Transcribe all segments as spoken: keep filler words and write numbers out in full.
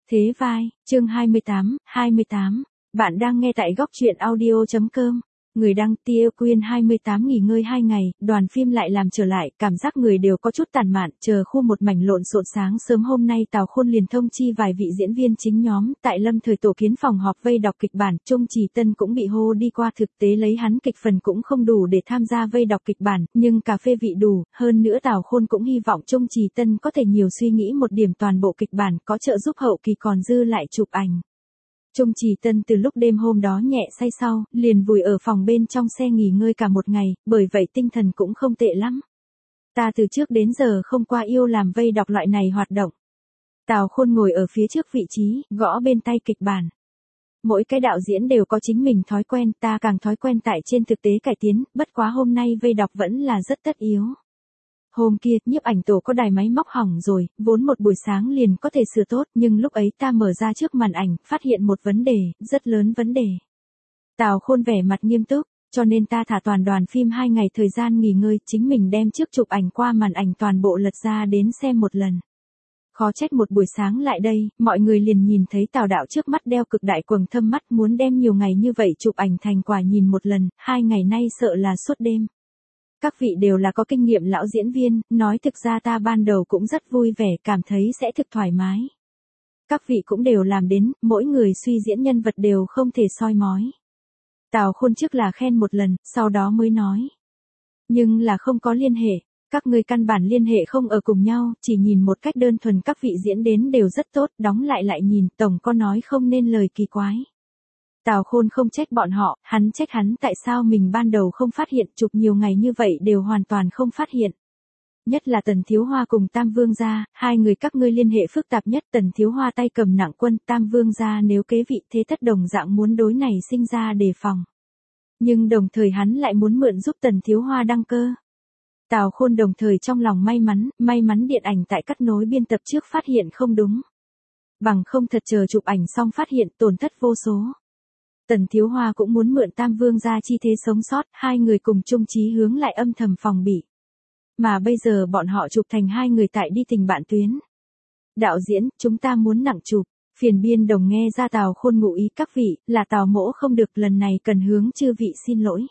Thế vai, chương hai mươi tám, hai mươi tám. Bạn đang nghe tại góc truyện audio chấm com. Người đăng Tia Quyên hai mươi tám nghỉ ngơi hai ngày, đoàn phim lại làm trở lại, cảm giác người đều có chút tàn mạn, chờ khu một mảnh lộn xộn. Sáng sớm hôm nay Tào Khôn liền thông chi vài vị diễn viên chính nhóm, tại lâm thời tổ kiến phòng họp vây đọc kịch bản, Trung Trì Tân cũng bị hô đi qua, thực tế lấy hắn kịch phần cũng không đủ để tham gia vây đọc kịch bản, nhưng cà phê vị đủ, hơn nữa Tào Khôn cũng hy vọng Trung Trì Tân có thể nhiều suy nghĩ một điểm toàn bộ kịch bản, có trợ giúp hậu kỳ còn dư lại chụp ảnh. Trung Trì Tân từ lúc đêm hôm đó nhẹ say sau, liền vùi ở phòng bên trong xe nghỉ ngơi cả một ngày, bởi vậy tinh thần cũng không tệ lắm. Ta từ trước đến giờ không qua yêu làm vây đọc loại này hoạt động. Tào Khôn ngồi ở phía trước vị trí, gõ bên tay kịch bản. Mỗi cái đạo diễn đều có chính mình thói quen, ta càng thói quen tại trên thực tế cải tiến, bất quá hôm nay vây đọc vẫn là rất tất yếu. Hôm kia, nhiếp ảnh tổ có đài máy móc hỏng rồi, vốn một buổi sáng liền có thể sửa tốt, nhưng lúc ấy ta mở ra trước màn ảnh, phát hiện một vấn đề, rất lớn vấn đề. Tào Khôn vẻ mặt nghiêm túc, cho nên ta thả toàn đoàn phim hai ngày thời gian nghỉ ngơi, chính mình đem trước chụp ảnh qua màn ảnh toàn bộ lật ra đến xem một lần. Khó trách một buổi sáng lại đây, mọi người liền nhìn thấy Tào đạo trước mắt đeo cực đại quầng thâm mắt, muốn đem nhiều ngày như vậy chụp ảnh thành quả nhìn một lần, hai ngày nay sợ là suốt đêm. Các vị đều là có kinh nghiệm lão diễn viên, nói thực ra ta ban đầu cũng rất vui vẻ, cảm thấy sẽ thực thoải mái. Các vị cũng đều làm đến, mỗi người suy diễn nhân vật đều không thể soi mói. Tào Khôn trước là khen một lần, sau đó mới nói. Nhưng là không có liên hệ, các người căn bản liên hệ không ở cùng nhau, chỉ nhìn một cách đơn thuần các vị diễn đến đều rất tốt, đóng lại lại nhìn, tổng có nói không nên lời kỳ quái. Tào Khôn không trách bọn họ, hắn trách hắn tại sao mình ban đầu không phát hiện, chụp nhiều ngày như vậy đều hoàn toàn không phát hiện. Nhất là Tần Thiếu Hoa cùng Tam Vương gia, hai người các ngươi liên hệ phức tạp nhất, Tần Thiếu Hoa tay cầm nặng quân, Tam Vương gia nếu kế vị thế thất đồng dạng muốn đối này sinh ra đề phòng. Nhưng đồng thời hắn lại muốn mượn giúp Tần Thiếu Hoa đăng cơ. Tào Khôn đồng thời trong lòng may mắn, may mắn điện ảnh tại cắt nối biên tập trước phát hiện không đúng. Bằng không thật chờ chụp ảnh xong phát hiện tổn thất vô số. Tần Thiếu Hoa cũng muốn mượn Tam Vương gia chi thế sống sót, hai người cùng chung chí hướng lại âm thầm phòng bị. Mà bây giờ bọn họ chụp thành hai người tại đi tình bạn tuyến. Đạo diễn, chúng ta muốn nặng chụp, phiền biên đồng nghe ra Tào Khôn ngụ ý các vị, là Tào mỗ không được, lần này cần hướng chư vị xin lỗi.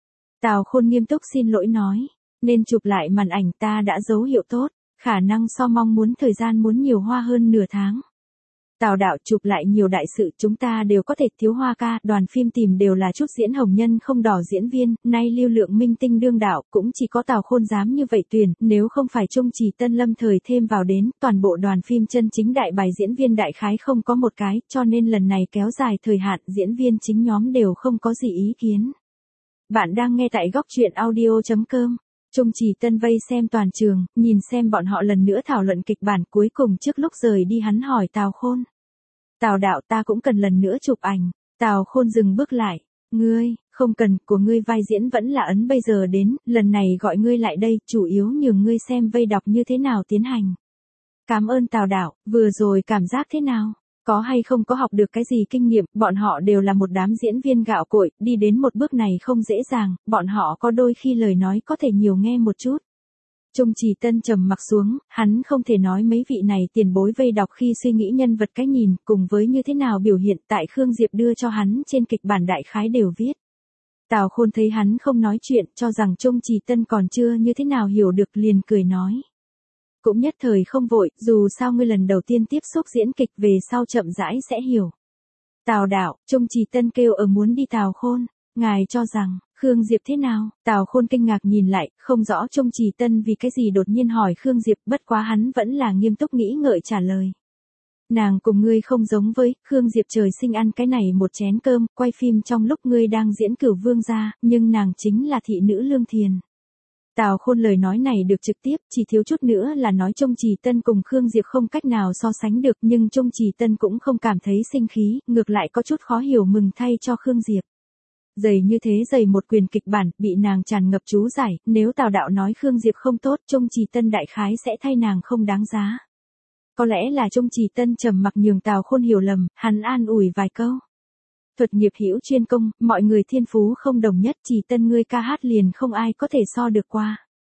Tào Khôn nghiêm túc xin lỗi nói, nên chụp lại màn ảnh ta đã dấu hiệu tốt, khả năng so mong muốn thời gian muốn nhiều hoa hơn nửa tháng. Tào đạo chụp lại nhiều đại sự chúng ta đều có thể, Thiếu Hoa ca, đoàn phim tìm đều là chút diễn hồng nhân không đỏ diễn viên, nay lưu lượng minh tinh đương đạo, cũng chỉ có Tào Khôn dám như vậy tuyển, nếu không phải Trung Trì Tân lâm thời thêm vào đến, toàn bộ đoàn phim chân chính đại bài diễn viên đại khái không có một cái, cho nên lần này kéo dài thời hạn, diễn viên chính nhóm đều không có gì ý kiến. Bạn đang nghe tại góc truyện audio chấm com. Trung Trì Tân vây xem toàn trường, nhìn xem bọn họ lần nữa thảo luận kịch bản, cuối cùng trước lúc rời đi hắn hỏi Tào Khôn. Tào đạo ta cũng cần lần nữa chụp ảnh. Tào Khôn dừng bước lại. Ngươi, không cần, của ngươi vai diễn vẫn là ấn bây giờ đến, lần này gọi ngươi lại đây, chủ yếu nhường ngươi xem vây đọc như thế nào tiến hành. Cảm ơn Tào đạo, vừa rồi cảm giác thế nào? Có hay không có học được cái gì kinh nghiệm, bọn họ đều là một đám diễn viên gạo cội, đi đến một bước này không dễ dàng, bọn họ có đôi khi lời nói có thể nhiều nghe một chút. Trung Trì Tân trầm mặc xuống, hắn không thể nói mấy vị này tiền bối vây đọc khi suy nghĩ nhân vật cái nhìn, cùng với như thế nào biểu hiện tại Khương Diệp đưa cho hắn trên kịch bản đại khái đều viết. Tào Khôn thấy hắn không nói chuyện, cho rằng Trung Trì Tân còn chưa như thế nào hiểu được liền cười nói. Cũng nhất thời không vội, dù sao ngươi lần đầu tiên tiếp xúc diễn kịch về sau chậm rãi sẽ hiểu. Tào đạo, Trung Trì Tân kêu ở muốn đi Tào Khôn, ngài cho rằng, Khương Diệp thế nào? Tào Khôn kinh ngạc nhìn lại, không rõ Trung Trì Tân vì cái gì đột nhiên hỏi Khương Diệp, bất quá hắn vẫn là nghiêm túc nghĩ ngợi trả lời. Nàng cùng ngươi không giống với, Khương Diệp trời sinh ăn cái này một chén cơm, quay phim trong lúc ngươi đang diễn Cửu Vương gia, nhưng nàng chính là thị nữ Lương Thiền. Tào Khôn lời nói này được trực tiếp, chỉ thiếu chút nữa là nói Trung Trì Tân cùng Khương Diệp không cách nào so sánh được, nhưng Trung Trì Tân cũng không cảm thấy sinh khí, ngược lại có chút khó hiểu mừng thay cho Khương Diệp. Dày như thế dày một quyền kịch bản, bị nàng tràn ngập chú giải, nếu Tào đạo nói Khương Diệp không tốt, Trung Trì Tân đại khái sẽ thay nàng không đáng giá. Có lẽ là Trung Trì Tân trầm mặc nhường Tào Khôn hiểu lầm, hắn an ủi vài câu. Thuật nghiệp hữu chuyên công, mọi người thiên phú không đồng nhất, Trì Tân ngươi ca hát liền không ai có thể so được qua.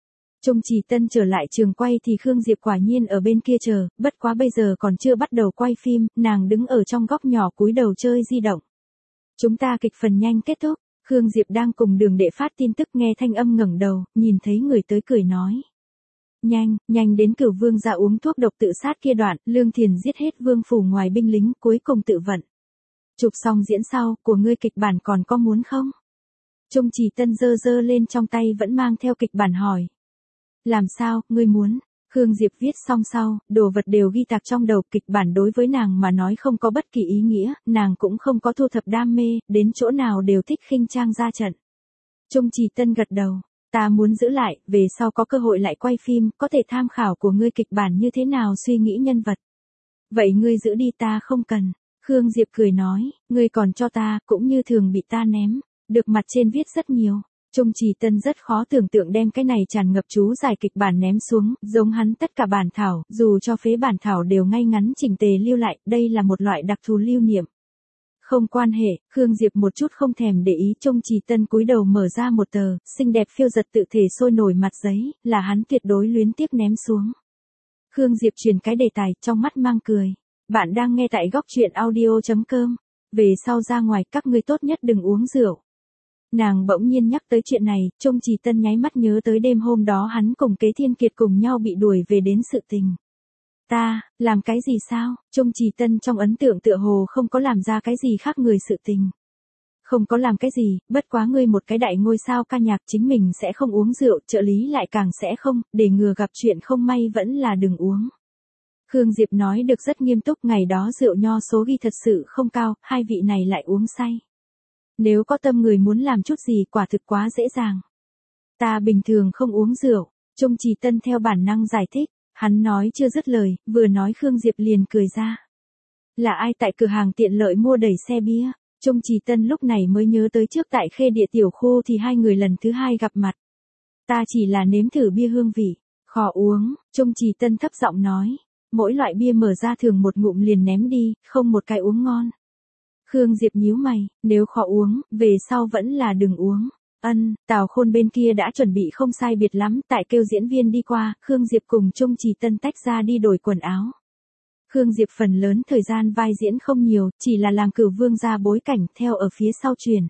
Trung Trì Tân trở lại trường quay thì Khương Diệp quả nhiên ở bên kia chờ, bất quá bây giờ còn chưa bắt đầu quay phim, nàng đứng ở trong góc nhỏ cúi đầu chơi di động. Chúng ta kịch phần nhanh kết thúc, Khương Diệp đang cùng Đường Đệ phát tin tức nghe thanh âm ngẩng đầu, nhìn thấy người tới cười nói. Nhanh, nhanh đến Cửu Vương gia uống thuốc độc tự sát kia đoạn, Lương Thiền giết hết vương phủ ngoài binh lính, cuối cùng tự vận. Chụp xong diễn sau, của ngươi kịch bản còn có muốn không? Trung Trì Tân giơ giơ lên trong tay vẫn mang theo kịch bản hỏi. Làm sao, ngươi muốn? Khương Diệp viết xong sau, đồ vật đều ghi tạc trong đầu, kịch bản đối với nàng mà nói không có bất kỳ ý nghĩa, nàng cũng không có thu thập đam mê, đến chỗ nào đều thích khinh trang ra trận. Trung Trì Tân gật đầu, ta muốn giữ lại, về sau có cơ hội lại quay phim, có thể tham khảo của ngươi kịch bản như thế nào suy nghĩ nhân vật. Vậy ngươi giữ đi ta không cần. Khương Diệp cười nói, ngươi còn cho ta, cũng như thường bị ta ném, được mặt trên viết rất nhiều. Trung Trì Tân rất khó tưởng tượng đem cái này tràn ngập chú giải kịch bản ném xuống, giống hắn tất cả bản thảo, dù cho phế bản thảo đều ngay ngắn chỉnh tề lưu lại, đây là một loại đặc thù lưu niệm. Không quan hệ, Khương Diệp một chút không thèm để ý. Trung Trì Tân cúi đầu mở ra một tờ, xinh đẹp phiêu giật tự thể sôi nổi mặt giấy, là hắn tuyệt đối luyến tiếc ném xuống. Khương Diệp truyền cái đề tài, trong mắt mang cười. Bạn đang nghe tại góc truyện audio chấm com. Về sau ra ngoài các ngươi tốt nhất đừng uống rượu. Nàng bỗng nhiên nhắc tới chuyện này, Trung Trì Tân nháy mắt nhớ tới đêm hôm đó hắn cùng Kế Thiên Kiệt cùng nhau bị đuổi về đến sự tình. Ta, làm cái gì sao? Trung Trì Tân trong ấn tượng tựa hồ không có làm ra cái gì khác người sự tình. Không có làm cái gì, bất quá ngươi một cái đại ngôi sao ca nhạc chính mình sẽ không uống rượu, trợ lý lại càng sẽ không, để ngừa gặp chuyện không may vẫn là đừng uống. Khương Diệp nói được rất nghiêm túc, ngày đó rượu nho số ghi thật sự không cao, hai vị này lại uống say. Nếu có tâm người muốn làm chút gì quả thực quá dễ dàng. Ta bình thường không uống rượu, Trung Trì Tân theo bản năng giải thích, hắn nói chưa dứt lời, vừa nói Khương Diệp liền cười ra. Là ai tại cửa hàng tiện lợi mua đầy xe bia? Trung Trì Tân lúc này mới nhớ tới trước tại Khê Địa tiểu khu thì hai người lần thứ hai gặp mặt. Ta chỉ là nếm thử bia hương vị, khó uống, Trung Trì Tân thấp giọng nói. Mỗi loại bia mở ra thường một ngụm liền ném đi, không một cái uống ngon. Khương Diệp nhíu mày, nếu khó uống, về sau vẫn là đừng uống. Ân, Tào Khôn bên kia đã chuẩn bị không sai biệt lắm, tại kêu diễn viên đi qua, Khương Diệp cùng Trung Trì Tân tách ra đi đổi quần áo. Khương Diệp phần lớn thời gian vai diễn không nhiều, chỉ là làm Cửu Vương gia bối cảnh theo ở phía sau truyền.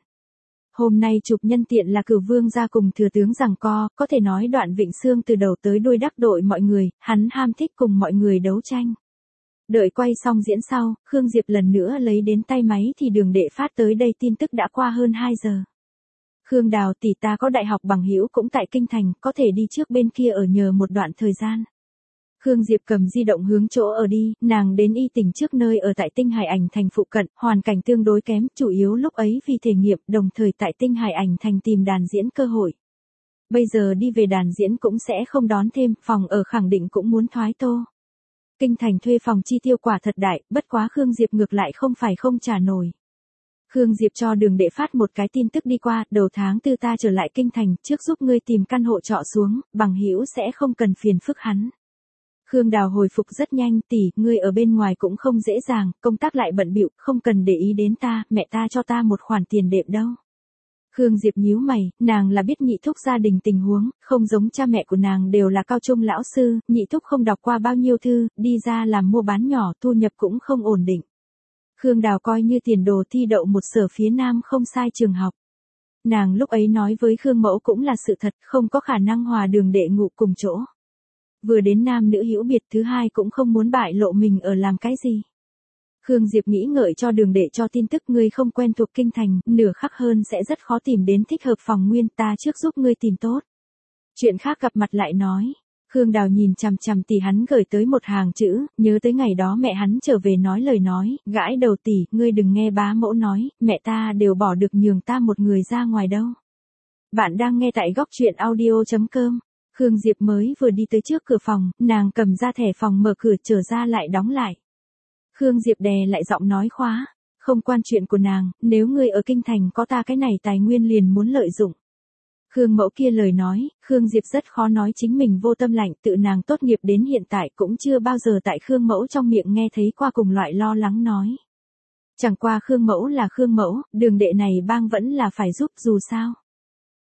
Hôm nay chụp nhân tiện là Cửu Vương gia cùng thừa tướng giằng co, có thể nói Đoạn Vịnh Sương từ đầu tới đuôi đắc tội mọi người, hắn ham thích cùng mọi người đấu tranh. Đợi quay xong diễn sau, Khương Diệp lần nữa lấy đến tay máy thì Đường Đệ phát tới đây tin tức đã qua hơn hai giờ. Khương Đào tỷ ta có đại học bằng hữu cũng tại Kinh Thành, có thể đi trước bên kia ở nhờ một đoạn thời gian. Khương Diệp cầm di động hướng chỗ ở đi, nàng đến y tỉnh trước nơi ở tại Tinh Hải Ảnh Thành phụ cận, hoàn cảnh tương đối kém, chủ yếu lúc ấy vì thể nghiệm, đồng thời tại Tinh Hải Ảnh Thành tìm đàn diễn cơ hội. Bây giờ đi về đàn diễn cũng sẽ không đón thêm, phòng ở khẳng định cũng muốn thoái tô. Kinh Thành thuê phòng chi tiêu quả thật đại, bất quá Khương Diệp ngược lại không phải không trả nổi. Khương Diệp cho Đường Đệ phát một cái tin tức đi qua, đầu tháng tư ta trở lại Kinh Thành, trước giúp ngươi tìm căn hộ trọ xuống, bằng hữu sẽ không cần phiền phức hắn. Khương Đào hồi phục rất nhanh, tỷ, ngươi ở bên ngoài cũng không dễ dàng, công tác lại bận bịu, không cần để ý đến ta, mẹ ta cho ta một khoản tiền đệm đâu. Khương Diệp nhíu mày, nàng là biết nhị thúc gia đình tình huống, không giống cha mẹ của nàng đều là cao trung lão sư, nhị thúc không đọc qua bao nhiêu thư, đi ra làm mua bán nhỏ, thu nhập cũng không ổn định. Khương Đào coi như tiền đồ thi đậu một sở phía Nam không sai trường học. Nàng lúc ấy nói với Khương Mẫu cũng là sự thật, không có khả năng hòa Đường Đệ ngủ cùng chỗ. Vừa đến nam nữ hữu biệt, thứ hai cũng không muốn bại lộ mình ở làm cái gì. Khương Diệp nghĩ ngợi cho Đường Đệ cho tin tức, ngươi không quen thuộc Kinh Thành, nửa khắc hơn sẽ rất khó tìm đến thích hợp phòng nguyên, ta trước giúp ngươi tìm tốt. Chuyện khác gặp mặt lại nói. Khương Đào nhìn chằm chằm tỷ hắn gửi tới một hàng chữ, nhớ tới ngày đó mẹ hắn trở về nói lời nói, gãi đầu tỷ, ngươi đừng nghe bá mẫu nói, mẹ ta đều bỏ được nhường ta một người ra ngoài đâu. Bạn đang nghe tại góc truyện audio chấm com. Khương Diệp mới vừa đi tới trước cửa phòng, nàng cầm ra thẻ phòng mở cửa trở ra lại đóng lại. Khương Diệp đè lại giọng nói khóa, không quan chuyện của nàng, nếu ngươi ở Kinh Thành có ta cái này tài nguyên liền muốn lợi dụng. Khương Mẫu kia lời nói, Khương Diệp rất khó nói chính mình vô tâm lạnh, tự nàng tốt nghiệp đến hiện tại cũng chưa bao giờ tại Khương Mẫu trong miệng nghe thấy qua cùng loại lo lắng nói. Chẳng qua Khương Mẫu là Khương Mẫu, Đường Đệ này bang vẫn là phải giúp dù sao.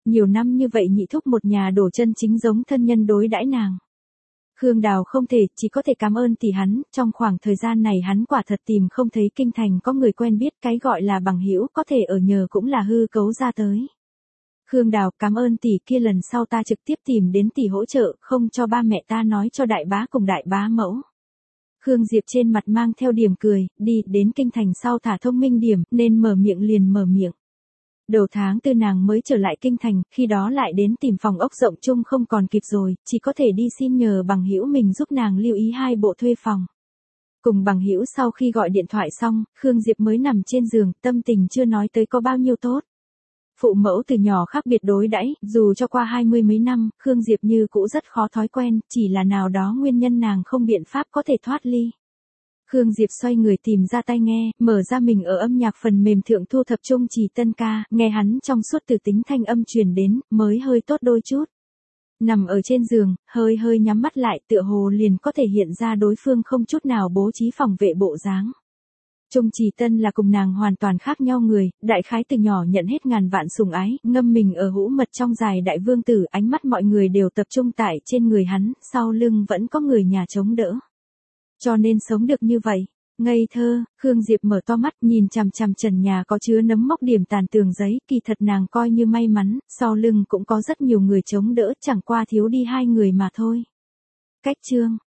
Nhiều năm như vậy nhị thúc một nhà đổ chân chính giống thân nhân đối đãi nàng. Khương Đào không thể, chỉ có thể cảm ơn tỷ hắn, trong khoảng thời gian này hắn quả thật tìm không thấy kinh thành có người quen biết, cái gọi là bằng hữu có thể ở nhờ cũng là hư cấu ra tới. Khương Đào, cảm ơn tỷ, kia lần sau ta trực tiếp tìm đến tỷ hỗ trợ, không cho ba mẹ ta nói cho đại bá cùng đại bá mẫu. Khương Diệp trên mặt mang theo điểm cười, đi, đến kinh thành sau thả thông minh điểm, nên mở miệng liền mở miệng. Đầu tháng tư nàng mới trở lại kinh thành, khi đó lại đến tìm phòng ốc rộng chung không còn kịp rồi, chỉ có thể đi xin nhờ bằng hữu mình giúp nàng lưu ý hai bộ thuê phòng. Cùng bằng hữu sau khi gọi điện thoại xong, Khương Diệp mới nằm trên giường, tâm tình chưa nói tới có bao nhiêu tốt. Phụ mẫu từ nhỏ khác biệt đối đãi, dù cho qua hai mươi mấy năm, Khương Diệp như cũ rất khó thói quen, chỉ là nào đó nguyên nhân nàng không biện pháp có thể thoát ly. Khương Diệp xoay người tìm ra tai nghe, mở ra mình ở âm nhạc phần mềm thượng thu thập Trung Trì Tân ca, nghe hắn trong suốt từ tính thanh âm truyền đến, mới hơi tốt đôi chút. Nằm ở trên giường, hơi hơi nhắm mắt lại, tựa hồ liền có thể hiện ra đối phương không chút nào bố trí phòng vệ bộ dáng. Trung Trì Tân là cùng nàng hoàn toàn khác nhau người, đại khái từ nhỏ nhận hết ngàn vạn sủng ái, ngâm mình ở hũ mật trong dài đại vương tử, ánh mắt mọi người đều tập trung tại trên người hắn, sau lưng vẫn có người nhà chống đỡ. Cho nên sống được như vậy. Ngây thơ, Khương Diệp mở to mắt nhìn chằm chằm trần nhà có chứa nấm mốc điểm tàn tường giấy, kỳ thật nàng coi như may mắn, sau lưng cũng có rất nhiều người chống đỡ, chẳng qua thiếu đi hai người mà thôi. Cách chương